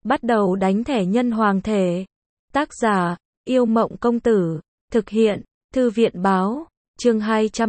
Bắt đầu đánh thẻ nhân hoàng thể. Tác giả, Yêu Mộng Công Tử. Thực hiện, Thư viện Báo. Chương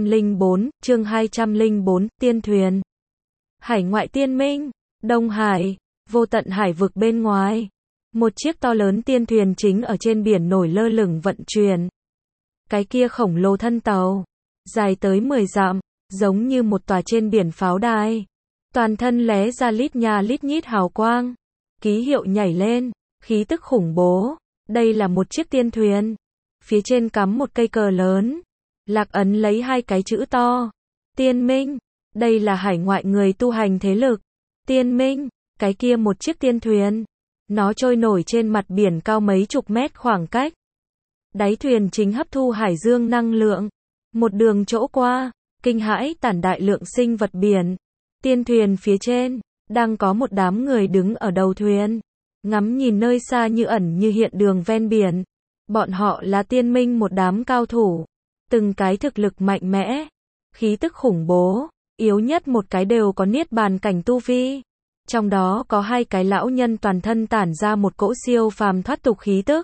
204, Tiên Thuyền. Hải ngoại tiên minh, Đông Hải, vô tận hải vực bên ngoài. Một chiếc to lớn tiên thuyền chính ở trên biển nổi lơ lửng vận chuyển. Cái kia khổng lồ thân tàu, dài tới 10 dặm, giống như một tòa trên biển pháo đài. Toàn thân lóe ra lít nha lít nhít hào quang. Ký hiệu nhảy lên, khí tức khủng bố. Đây là một chiếc tiên thuyền. Phía trên cắm một cây cờ lớn. Lạc ấn lấy hai cái chữ to. Tiên Minh. Đây là hải ngoại người tu hành thế lực. Tiên Minh. Cái kia một chiếc tiên thuyền. Nó trôi nổi trên mặt biển cao mấy chục mét khoảng cách. Đáy thuyền chính hấp thu hải dương năng lượng. Một đường chỗ qua, kinh hãi tản đại lượng sinh vật biển. Tiên thuyền phía trên, đang có một đám người đứng ở đầu thuyền. Ngắm nhìn nơi xa như ẩn như hiện đường ven biển. Bọn họ là tiên minh một đám cao thủ. Từng cái thực lực mạnh mẽ. Khí tức khủng bố. Yếu nhất một cái đều có niết bàn cảnh tu vi. Trong đó có hai cái lão nhân toàn thân tản ra một cỗ siêu phàm thoát tục khí tức.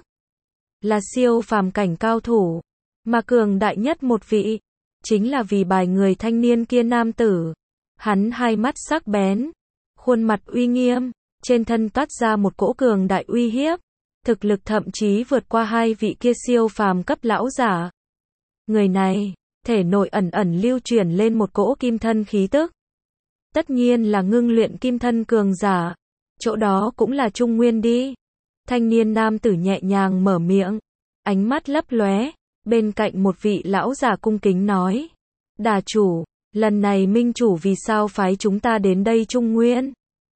Là siêu phàm cảnh cao thủ. Mà cường đại nhất một vị. Chính là vì bài người thanh niên kia nam tử. Hắn hai mắt sắc bén. Khuôn mặt uy nghiêm. Trên thân toát ra một cỗ cường đại uy hiếp. Thực lực thậm chí vượt qua hai vị kia siêu phàm cấp lão giả. Người này, thể nội ẩn ẩn lưu chuyển lên một cỗ kim thân khí tức. Tất nhiên là ngưng luyện kim thân cường giả. Chỗ đó cũng là Trung Nguyên đi. Thanh niên nam tử nhẹ nhàng mở miệng. Ánh mắt lấp lóe. Bên cạnh một vị lão giả cung kính nói. Đà chủ, lần này minh chủ vì sao phái chúng ta đến đây Trung Nguyên?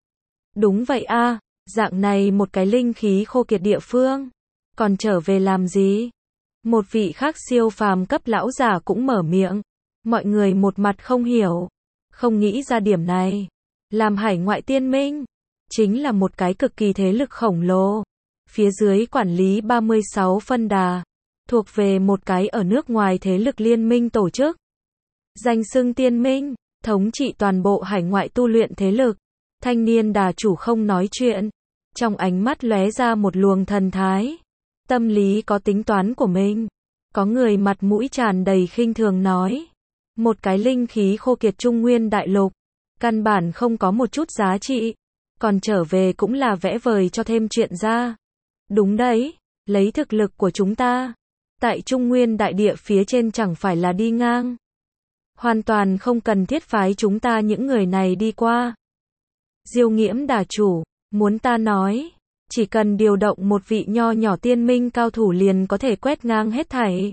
Đúng vậy a, dạng này một cái linh khí khô kiệt địa phương. Còn trở về làm gì? Một vị khác siêu phàm cấp lão giả cũng mở miệng. Mọi người một mặt không hiểu. Không nghĩ ra điểm này. Làm hải ngoại tiên minh. Chính là một cái cực kỳ thế lực khổng lồ. Phía dưới quản lý 36 phân đà. Thuộc về một cái ở nước ngoài thế lực liên minh tổ chức. Danh xưng tiên minh. Thống trị toàn bộ hải ngoại tu luyện thế lực. Thanh niên đà chủ không nói chuyện. Trong ánh mắt lóe ra một luồng thần thái. Tâm lý có tính toán của mình. Có người mặt mũi tràn đầy khinh thường nói. Một cái linh khí khô kiệt Trung Nguyên đại lục. Căn bản không có một chút giá trị. Còn trở về cũng là vẽ vời cho thêm chuyện ra. Đúng đấy, lấy thực lực của chúng ta. Tại Trung Nguyên đại địa phía trên chẳng phải là đi ngang. Hoàn toàn không cần thiết phái chúng ta những người này đi qua. Diêu Nghiễm đà chủ, muốn ta nói, chỉ cần điều động một vị nho nhỏ tiên minh cao thủ liền có thể quét ngang hết thảy.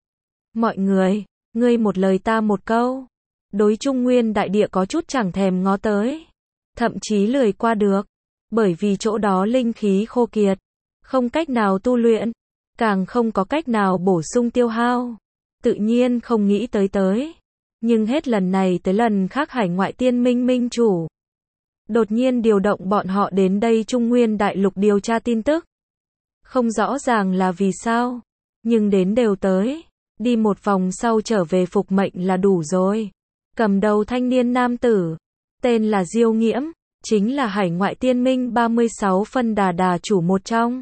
Mọi người, ngươi một lời ta một câu. Đối Trung Nguyên đại địa có chút chẳng thèm ngó tới. Thậm chí lười qua được. Bởi vì chỗ đó linh khí khô kiệt. Không cách nào tu luyện. Càng không có cách nào bổ sung tiêu hao. Tự nhiên không nghĩ tới. Nhưng hết lần này tới lần khác hải ngoại tiên minh minh chủ. Đột nhiên điều động bọn họ đến đây Trung Nguyên đại lục điều tra tin tức. Không rõ ràng là vì sao. Nhưng đến đều tới. Đi một vòng sau trở về phục mệnh là đủ rồi. Cầm đầu thanh niên nam tử. Tên là Diêu Nghiễm. Chính là hải ngoại tiên minh 36 phân đà chủ một trong.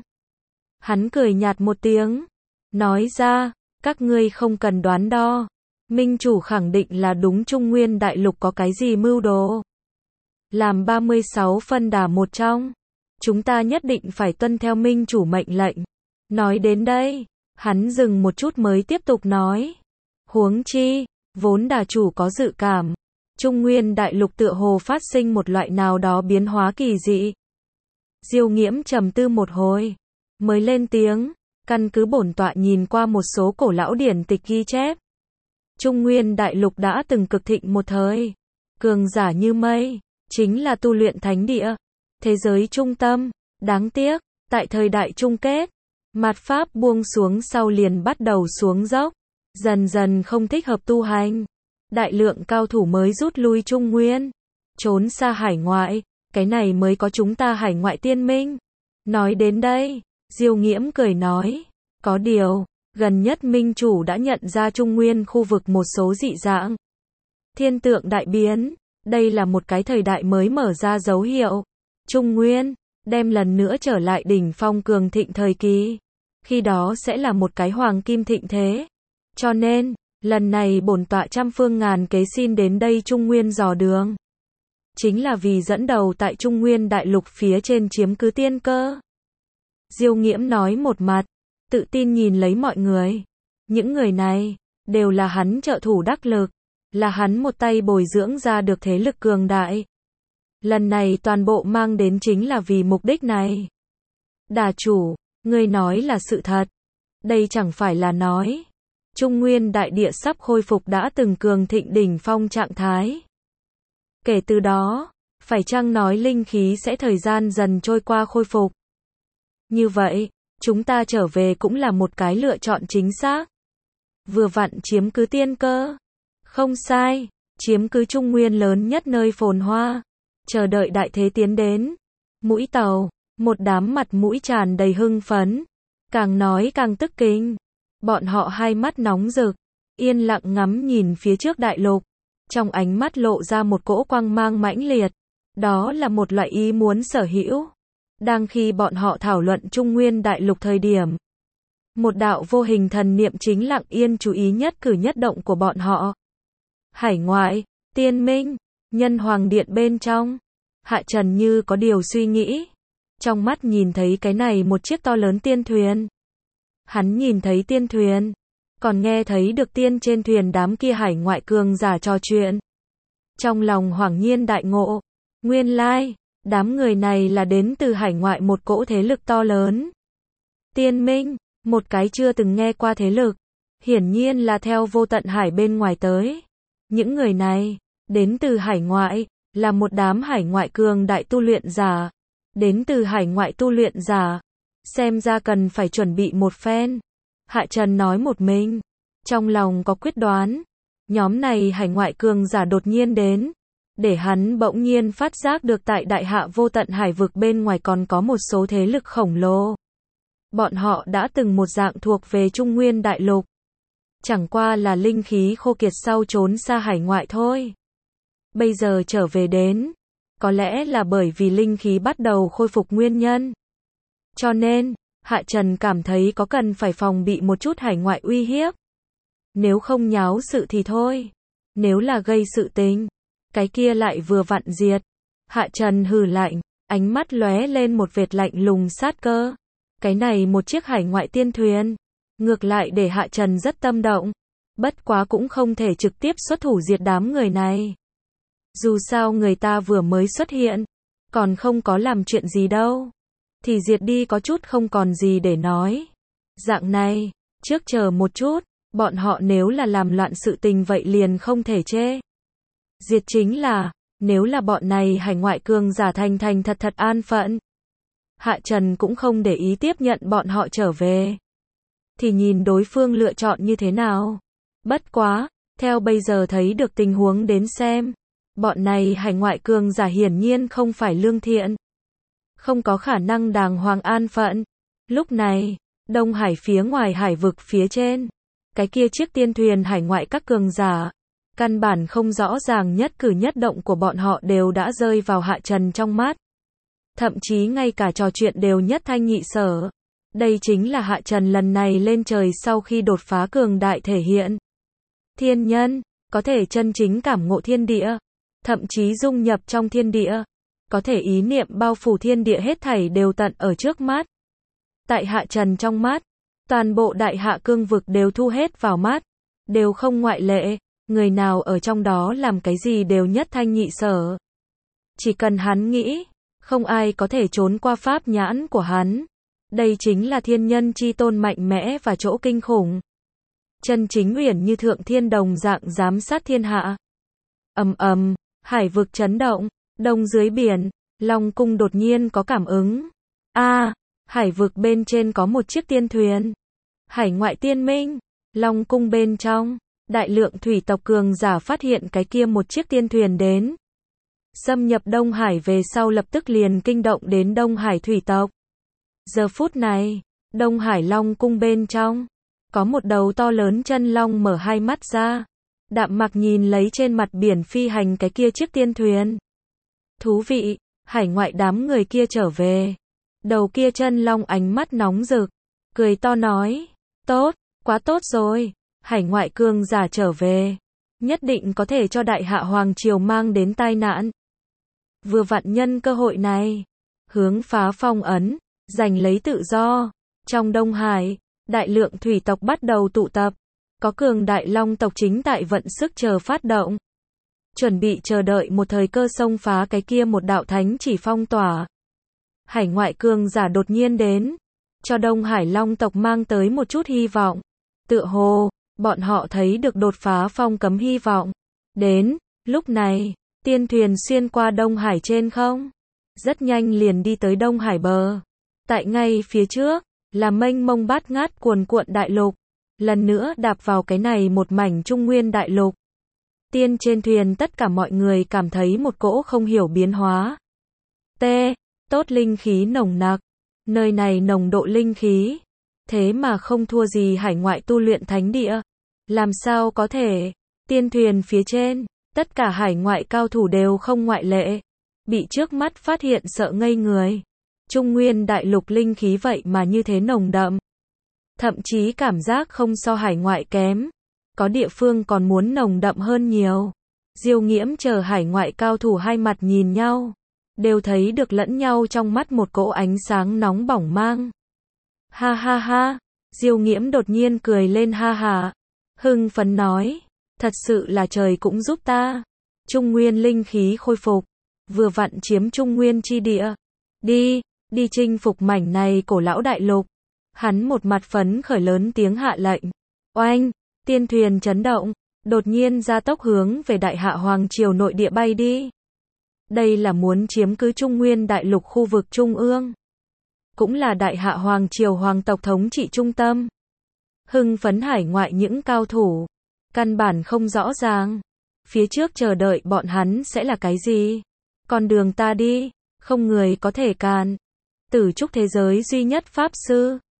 Hắn cười nhạt một tiếng. Nói ra, các ngươi không cần đoán đo. Minh chủ khẳng định là đúng Trung Nguyên đại lục có cái gì mưu đồ. Làm 36 phân đà một trong. Chúng ta nhất định phải tuân theo minh chủ mệnh lệnh. Nói đến đây, hắn dừng một chút mới tiếp tục nói. Huống chi, vốn đà chủ có dự cảm. Trung Nguyên đại lục tựa hồ phát sinh một loại nào đó biến hóa kỳ dị. Diêu Nghiễm trầm tư một hồi. Mới lên tiếng, căn cứ bổn tọa nhìn qua một số cổ lão điển tịch ghi chép. Trung Nguyên đại lục đã từng cực thịnh một thời. Cường giả như mây. Chính là tu luyện thánh địa. Thế giới trung tâm. Đáng tiếc, tại thời đại chung kết. Mạt pháp buông xuống sau liền bắt đầu xuống dốc. Dần dần không thích hợp tu hành. Đại lượng cao thủ mới rút lui Trung Nguyên. Trốn xa hải ngoại. Cái này mới có chúng ta hải ngoại tiên minh. Nói đến đây, Diêu Nghiễm cười nói. Có điều, gần nhất minh chủ đã nhận ra Trung Nguyên khu vực một số dị dạng. Thiên tượng đại biến. Đây là một cái thời đại mới mở ra dấu hiệu. Trung Nguyên, đem lần nữa trở lại đỉnh phong cường thịnh thời kỳ. Khi đó sẽ là một cái hoàng kim thịnh thế. Cho nên, lần này bổn tọa trăm phương ngàn kế xin đến đây Trung Nguyên dò đường. Chính là vì dẫn đầu tại Trung Nguyên đại lục phía trên chiếm cứ tiên cơ. Diêu Nghiễm nói một mặt, tự tin nhìn lấy mọi người. Những người này, đều là hắn trợ thủ đắc lực, là hắn một tay bồi dưỡng ra được thế lực cường đại. Lần này toàn bộ mang đến chính là vì mục đích này. Đà chủ, ngươi nói là sự thật. Đây chẳng phải là nói. Trung Nguyên đại địa sắp khôi phục đã từng cường thịnh đỉnh phong trạng thái. Kể từ đó, phải chăng nói linh khí sẽ thời gian dần trôi qua khôi phục. Như vậy, chúng ta trở về cũng là một cái lựa chọn chính xác. Vừa vặn chiếm cứ tiên cơ. Không sai, chiếm cứ Trung Nguyên lớn nhất nơi phồn hoa. Chờ đợi đại thế tiến đến. Mũi Tàu, một đám mặt mũi tràn đầy hưng phấn. Càng nói càng tức kinh. Bọn họ hai mắt nóng rực, yên lặng ngắm nhìn phía trước đại lục. Trong ánh mắt lộ ra một cỗ quang mang mãnh liệt. Đó là một loại ý muốn sở hữu. Đang khi bọn họ thảo luận Trung Nguyên đại lục thời điểm, một đạo vô hình thần niệm chính lặng yên chú ý nhất cử nhất động của bọn họ. Hải ngoại, Tiên Minh, Nhân Hoàng Điện bên trong, Hạ Trần như có điều suy nghĩ. Trong mắt nhìn thấy cái này một chiếc to lớn tiên thuyền. Hắn nhìn thấy tiên thuyền, còn nghe thấy được tiên trên thuyền đám kia hải ngoại cường giả trò chuyện. Trong lòng hoảng nhiên đại ngộ, nguyên lai, đám người này là đến từ hải ngoại một cỗ thế lực to lớn. Tiên Minh, một cái chưa từng nghe qua thế lực, hiển nhiên là theo vô tận hải bên ngoài tới. Những người này, đến từ hải ngoại, là một đám hải ngoại cường đại tu luyện giả. Đến từ hải ngoại tu luyện giả, xem ra cần phải chuẩn bị một phen. Hạ Trần nói một mình, trong lòng có quyết đoán. Nhóm này hải ngoại cường giả đột nhiên đến, để hắn bỗng nhiên phát giác được tại đại hạ vô tận hải vực bên ngoài còn có một số thế lực khổng lồ. Bọn họ đã từng một dạng thuộc về Trung Nguyên đại lục. Chẳng qua là linh khí khô kiệt sau trốn xa hải ngoại thôi. Bây giờ trở về đến, có lẽ là bởi vì linh khí bắt đầu khôi phục nguyên nhân. Cho nên, Hạ Trần cảm thấy có cần phải phòng bị một chút hải ngoại uy hiếp. Nếu không nháo sự thì thôi. Nếu là gây sự tình, cái kia lại vừa vặn diệt. Hạ Trần hừ lạnh, ánh mắt lóe lên một vệt lạnh lùng sát cơ. Cái này một chiếc hải ngoại tiên thuyền, ngược lại để Hạ Trần rất tâm động. Bất quá cũng không thể trực tiếp xuất thủ diệt đám người này. Dù sao người ta vừa mới xuất hiện, còn không có làm chuyện gì đâu. Thì diệt đi có chút không còn gì để nói. Dạng này, trước chờ một chút, bọn họ nếu là làm loạn sự tình vậy liền không thể chê. Diệt chính là, nếu là bọn này hải ngoại cường giả thành thành thật thật an phận. Hạ Trần cũng không để ý tiếp nhận bọn họ trở về. Thì nhìn đối phương lựa chọn như thế nào. Bất quá, theo bây giờ thấy được tình huống đến xem. Bọn này hải ngoại cường giả hiển nhiên không phải lương thiện. Không có khả năng đàng hoàng an phận. Lúc này, Đông Hải phía ngoài hải vực phía trên. Cái kia chiếc tiên thuyền hải ngoại các cường giả. Căn bản không rõ ràng nhất cử nhất động của bọn họ đều đã rơi vào Hạ Trần trong mắt. Thậm chí ngay cả trò chuyện đều nhất thanh nhị sở. Đây chính là Hạ Trần lần này lên trời sau khi đột phá cường đại thể hiện. Thiên nhân, có thể chân chính cảm ngộ thiên địa. Thậm chí dung nhập trong thiên địa. Có thể ý niệm bao phủ thiên địa hết thảy đều tận ở trước mắt. Tại Hạ Trần trong mắt, toàn bộ đại hạ cương vực đều thu hết vào mắt. Đều không ngoại lệ. Người nào ở trong đó làm cái gì đều nhất thanh nhị sở. Chỉ cần hắn nghĩ, không ai có thể trốn qua pháp nhãn của hắn. Đây chính là thiên nhân chi tôn mạnh mẽ và chỗ kinh khủng. Chân chính uyển như thượng thiên đồng dạng giám sát thiên hạ. Ầm ầm, hải vực chấn động, đông dưới biển, Long Cung đột nhiên có cảm ứng. Hải vực bên trên có một chiếc tiên thuyền. Hải ngoại tiên minh, Long Cung bên trong, đại lượng thủy tộc cường giả phát hiện cái kia một chiếc tiên thuyền đến. Xâm nhập Đông Hải về sau lập tức liền kinh động đến Đông Hải thủy tộc. Giờ phút này, Đông Hải Long Cung bên trong, có một đầu to lớn chân long mở hai mắt ra. Đạm Mặc nhìn lấy trên mặt biển phi hành cái kia chiếc tiên thuyền. Thú vị, hải ngoại đám người kia trở về. Đầu kia chân long ánh mắt nóng rực, cười to nói, tốt, quá tốt rồi, hải ngoại cường giả trở về, nhất định có thể cho đại hạ hoàng triều mang đến tai nạn. Vừa vặn nhân cơ hội này, hướng phá phong ấn, giành lấy tự do. Trong Đông Hải, đại lượng thủy tộc bắt đầu tụ tập, có cường đại long tộc chính tại vận sức chờ phát động, chuẩn bị chờ đợi một thời cơ xông phá cái kia một đạo thánh chỉ phong tỏa. Hải ngoại cường giả đột nhiên đến, cho Đông Hải long tộc mang tới một chút hy vọng. Tựa hồ, bọn họ thấy được đột phá phong cấm hy vọng. Đến, lúc này, tiên thuyền xuyên qua Đông Hải trên không, rất nhanh liền đi tới Đông Hải bờ. Tại ngay phía trước, là mênh mông bát ngát cuồn cuộn đại lục, lần nữa đạp vào cái này một mảnh Trung Nguyên đại lục. Tiên trên thuyền tất cả mọi người cảm thấy một cỗ không hiểu biến hóa. Tốt linh khí nồng nặc, nơi này nồng độ linh khí, thế mà không thua gì hải ngoại tu luyện thánh địa. Làm sao có thể? Tiên thuyền phía trên, tất cả hải ngoại cao thủ đều không ngoại lệ, bị trước mắt phát hiện sợ ngây người. Trung Nguyên đại lục linh khí vậy mà như thế nồng đậm, thậm chí cảm giác không so hải ngoại kém, có địa phương còn muốn nồng đậm hơn nhiều. Diêu Nghiễm chờ hải ngoại cao thủ hai mặt nhìn nhau, đều thấy được lẫn nhau trong mắt một cỗ ánh sáng nóng bỏng mang. Ha ha ha, Diêu Nghiễm đột nhiên cười lên ha ha, hưng phấn nói, thật sự là trời cũng giúp ta. Trung Nguyên linh khí khôi phục, vừa vặn chiếm Trung Nguyên chi địa. Đi chinh phục mảnh này cổ lão đại lục. Hắn một mặt phấn khởi lớn tiếng hạ lệnh. Oanh, tiên thuyền chấn động, đột nhiên ra tốc hướng về đại hạ hoàng triều nội địa bay đi. Đây là muốn chiếm cứ Trung Nguyên đại lục khu vực trung ương, cũng là đại hạ hoàng triều hoàng tộc thống trị trung tâm. Hưng phấn hải ngoại những cao thủ, căn bản không rõ ràng, phía trước chờ đợi bọn hắn sẽ là cái gì. Con đường ta đi, không người có thể cản. Tử trúc thế giới duy nhất pháp sư.